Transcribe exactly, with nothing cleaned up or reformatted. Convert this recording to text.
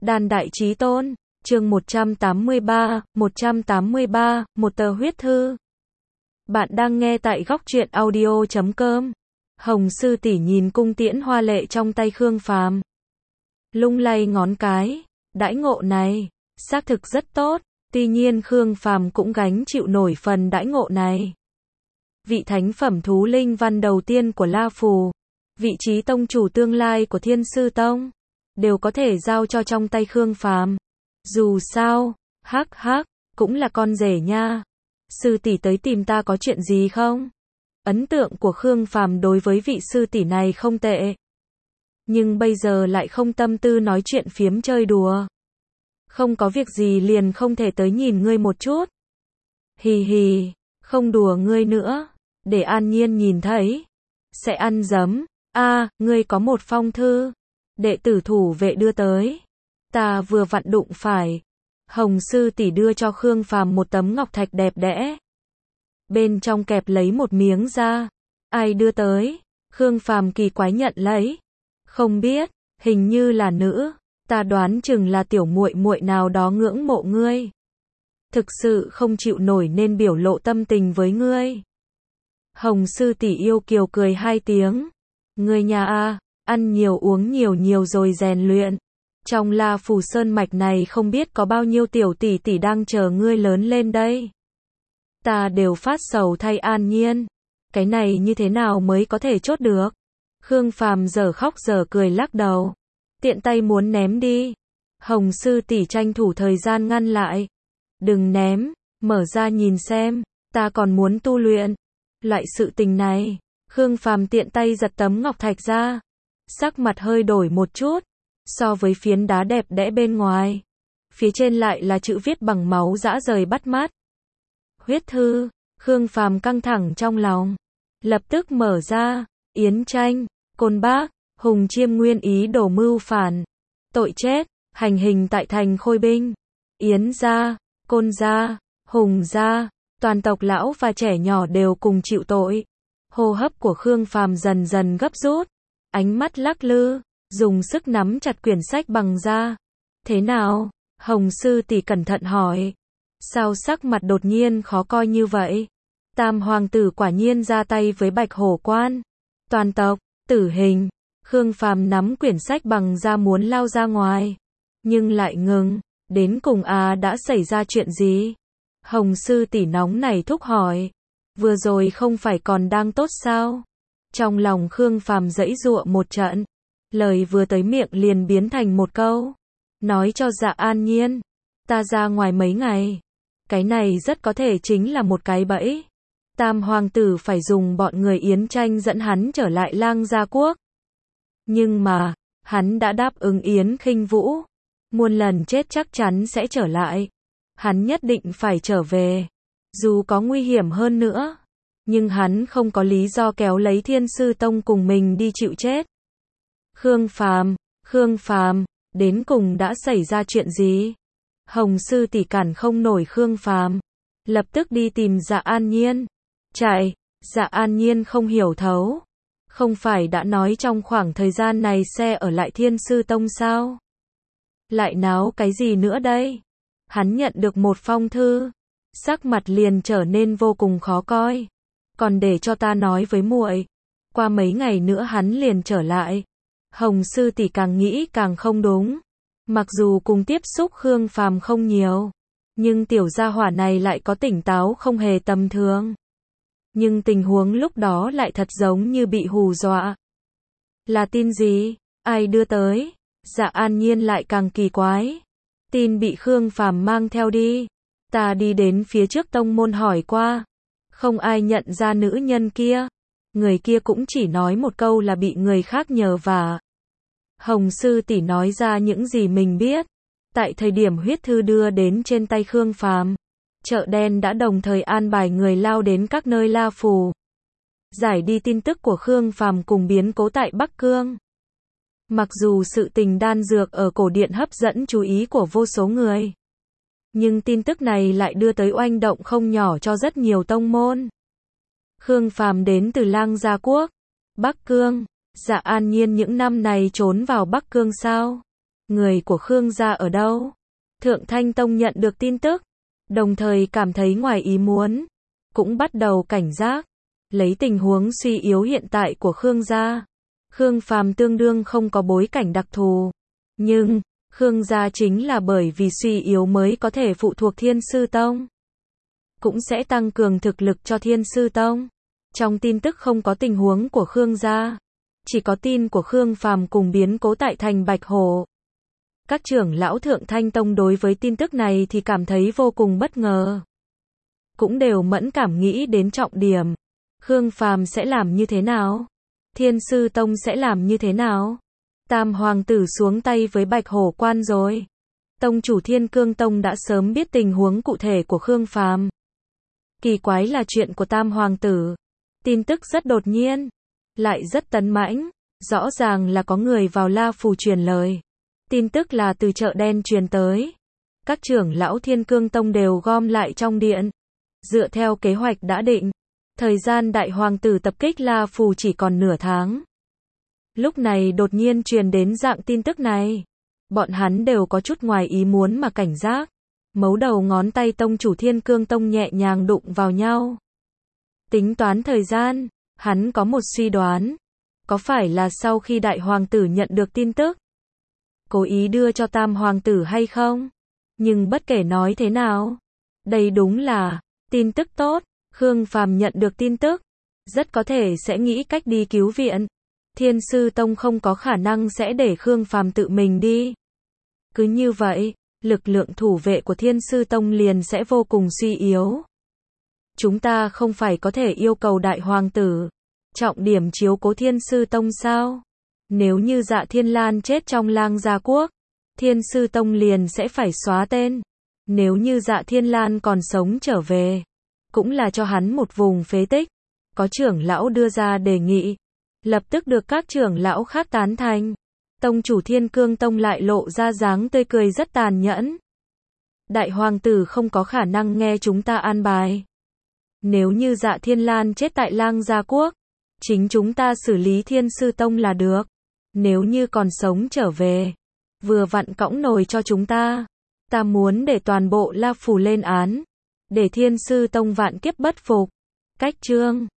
Đan Đại Chí Tôn, chương một trăm tám mươi ba, một trăm tám mươi ba, một tờ huyết thư. Bạn đang nghe tại góc truyện audio chấm com. Hồng sư tỷ nhìn cung tiễn hoa lệ trong tay Khương Phàm, lung lay ngón cái, đãi ngộ này, xác thực rất tốt, tuy nhiên Khương Phàm cũng gánh chịu nổi phần đãi ngộ này. Vị thánh phẩm thú linh văn đầu tiên của La Phù, vị trí tông chủ tương lai của Thiên Sư Tông, đều có thể giao cho trong tay Khương Phàm. Dù sao, hắc hắc, cũng là con rể nha. Sư tỷ tới tìm ta có chuyện gì không? Ấn tượng của Khương Phàm đối với vị sư tỷ này không tệ. Nhưng bây giờ lại không tâm tư nói chuyện phiếm chơi đùa. Không có việc gì liền không thể tới nhìn ngươi một chút. Hì hì, không đùa ngươi nữa, để An Nhiên nhìn thấy sẽ ăn dấm. A, ngươi có một phong thư, đệ tử thủ vệ đưa tới. Ta vừa vặn đụng phải. Hồng sư tỷ đưa cho Khương Phàm một tấm ngọc thạch đẹp đẽ. Bên trong kẹp lấy một miếng da. Ai đưa tới? Khương Phàm kỳ quái nhận lấy. Không biết, hình như là nữ, ta đoán chừng là tiểu muội muội nào đó ngưỡng mộ ngươi. Thực sự không chịu nổi nên biểu lộ tâm tình với ngươi. Hồng sư tỷ yêu kiều cười hai tiếng. Ngươi nhà a, ăn nhiều uống nhiều nhiều rồi rèn luyện. Trong La Phù Sơn mạch này không biết có bao nhiêu tiểu tỷ tỷ đang chờ ngươi lớn lên đây. Ta đều phát sầu thay An Nhiên. Cái này như thế nào mới có thể chốt được? Khương Phàm giờ khóc giờ cười lắc đầu. Tiện tay muốn ném đi. Hồng sư tỷ tranh thủ thời gian ngăn lại. Đừng ném, mở ra nhìn xem, ta còn muốn tu luyện. Loại sự tình này, Khương Phàm tiện tay giật tấm ngọc thạch ra. Sắc mặt hơi đổi một chút. So với phiến đá đẹp đẽ bên ngoài, phía trên lại là chữ viết bằng máu dã rời bắt mắt. Huyết thư. Khương Phàm căng thẳng trong lòng, lập tức mở ra. Yến Tranh, Côn Bác, Hùng Chiêm nguyên ý đồ mưu phản, tội chết, hành hình tại thành Khôi Binh. Yến gia, Côn gia, Hùng gia, toàn tộc lão và trẻ nhỏ đều cùng chịu tội. Hô hấp của Khương Phàm dần dần gấp rút, ánh mắt lắc lư, dùng sức nắm chặt quyển sách bằng da. Thế nào? Hồng sư tỷ cẩn thận hỏi. Sao sắc mặt đột nhiên khó coi như vậy? Tam hoàng tử quả nhiên ra tay với Bạch Hổ Quan. Toàn tộc, tử hình. Khương Phàm nắm quyển sách bằng da muốn lao ra ngoài. Nhưng lại ngừng. Đến cùng à đã xảy ra chuyện gì? Hồng sư tỷ nóng nảy thúc hỏi. Vừa rồi không phải còn đang tốt sao? Trong lòng Khương Phàm giãy giụa một trận. Lời vừa tới miệng liền biến thành một câu. Nói cho Dạ An Nhiên. Ta ra ngoài mấy ngày. Cái này rất có thể chính là một cái bẫy. Tam hoàng tử phải dùng bọn người Yến Tranh dẫn hắn trở lại Lang Gia Quốc. Nhưng mà, hắn đã đáp ứng Yến Khinh Vũ. Muôn lần chết chắc chắn sẽ trở lại. Hắn nhất định phải trở về. Dù có nguy hiểm hơn nữa. Nhưng hắn không có lý do kéo lấy Thiên Sư Tông cùng mình đi chịu chết. Khương Phàm, Khương Phàm, đến cùng đã xảy ra chuyện gì? Hồng sư tỷ cản không nổi Khương Phàm, lập tức đi tìm Dạ An Nhiên. Chạy, Dạ An Nhiên không hiểu thấu. Không phải đã nói trong khoảng thời gian này sẽ ở lại Thiên Sư Tông sao? Lại náo cái gì nữa đây? Hắn nhận được một phong thư, sắc mặt liền trở nên vô cùng khó coi. Còn để cho ta nói với muội, qua mấy ngày nữa hắn liền trở lại. Hồng sư tỷ càng nghĩ càng không đúng. Mặc dù cùng tiếp xúc Khương Phàm không nhiều, nhưng tiểu gia hỏa này lại có tỉnh táo không hề tầm thường. Nhưng tình huống lúc đó lại thật giống như bị hù dọa. Là tin gì? Ai đưa tới? Dạ An Nhiên lại càng kỳ quái. Tin bị Khương Phàm mang theo đi. Ta đi đến phía trước tông môn hỏi qua. Không ai nhận ra nữ nhân kia. Người kia cũng chỉ nói một câu là bị người khác nhờ vả. Hồng sư tỷ nói ra những gì mình biết. Tại thời điểm huyết thư đưa đến trên tay Khương Phàm, chợ đen đã đồng thời an bài người lao đến các nơi La Phù, giải đi tin tức của Khương Phàm cùng biến cố tại Bắc Cương. Mặc dù sự tình đan dược ở cổ điện hấp dẫn chú ý của vô số người, nhưng tin tức này lại đưa tới oanh động không nhỏ cho rất nhiều tông môn. Khương Phàm đến từ Lang Gia Quốc, Bắc Cương. Dạ An Nhiên những năm này trốn vào Bắc Cương sao? người của Khương gia ở đâu? Thượng Thanh Tông nhận được tin tức, đồng thời cảm thấy ngoài ý muốn, cũng bắt đầu cảnh giác, lấy tình huống suy yếu hiện tại của Khương gia. Khương Phàm tương đương không có bối cảnh đặc thù, nhưng Khương gia chính là bởi vì suy yếu mới có thể phụ thuộc Thiên Sư Tông, cũng sẽ tăng cường thực lực cho Thiên Sư Tông. Trong tin tức không có tình huống của Khương gia, chỉ có tin của Khương Phàm cùng biến cố tại thành Bạch Hổ. Các trưởng lão Thượng Thanh Tông đối với tin tức này thì cảm thấy vô cùng bất ngờ, cũng đều mẫn cảm nghĩ đến trọng điểm. Khương Phàm sẽ làm như thế nào? Thiên Sư Tông sẽ làm như thế nào? Tam hoàng tử xuống tay với Bạch Hổ quan rồi. Tông chủ Thiên Cương Tông đã sớm biết tình huống cụ thể của Khương Phàm. Kỳ quái là chuyện của Tam hoàng tử, tin tức rất đột nhiên, lại rất tấn mãnh, rõ ràng là có người vào La Phủ truyền lời. Tin tức là từ chợ đen truyền tới. Các trưởng lão Thiên Cương Tông đều gom lại trong điện. Dựa theo kế hoạch đã định, thời gian đại hoàng tử tập kích La Phủ chỉ còn nửa tháng. Lúc này đột nhiên truyền đến dạng tin tức này, bọn hắn đều có chút ngoài ý muốn mà cảnh giác. Mấu đầu ngón tay tông chủ Thiên Cương Tông nhẹ nhàng đụng vào nhau. Tính toán thời gian, hắn có một suy đoán. Có phải là sau khi đại hoàng tử nhận được tin tức, cố ý đưa cho tam hoàng tử hay không? Nhưng bất kể nói thế nào, đây đúng là tin tức tốt. Khương Phàm nhận được tin tức, rất có thể sẽ nghĩ cách đi cứu viện. Thiên Sư Tông không có khả năng sẽ để Khương Phàm tự mình đi. Cứ như vậy, lực lượng thủ vệ của Thiên Sư Tông liền sẽ vô cùng suy yếu. Chúng ta không phải có thể yêu cầu đại hoàng tử trọng điểm chiếu cố Thiên Sư Tông sao? Nếu như Dạ Thiên Lan chết trong Lang Gia Quốc, Thiên Sư Tông liền sẽ phải xóa tên. Nếu như Dạ Thiên Lan còn sống trở về, cũng là cho hắn một vùng phế tích. Có trưởng lão đưa ra đề nghị, lập tức được các trưởng lão khác tán thành. Tông chủ Thiên Cương Tông lại lộ ra dáng tươi cười rất tàn nhẫn. Đại hoàng tử không có khả năng nghe chúng ta an bài. Nếu như Dạ Thiên Lan chết tại Lang Gia Quốc, chính chúng ta xử lý Thiên Sư Tông là được. Nếu như còn sống trở về, vừa vặn cõng nồi cho chúng ta. Ta muốn để toàn bộ La Phủ lên án, để Thiên Sư Tông vạn kiếp bất phục. Cách chương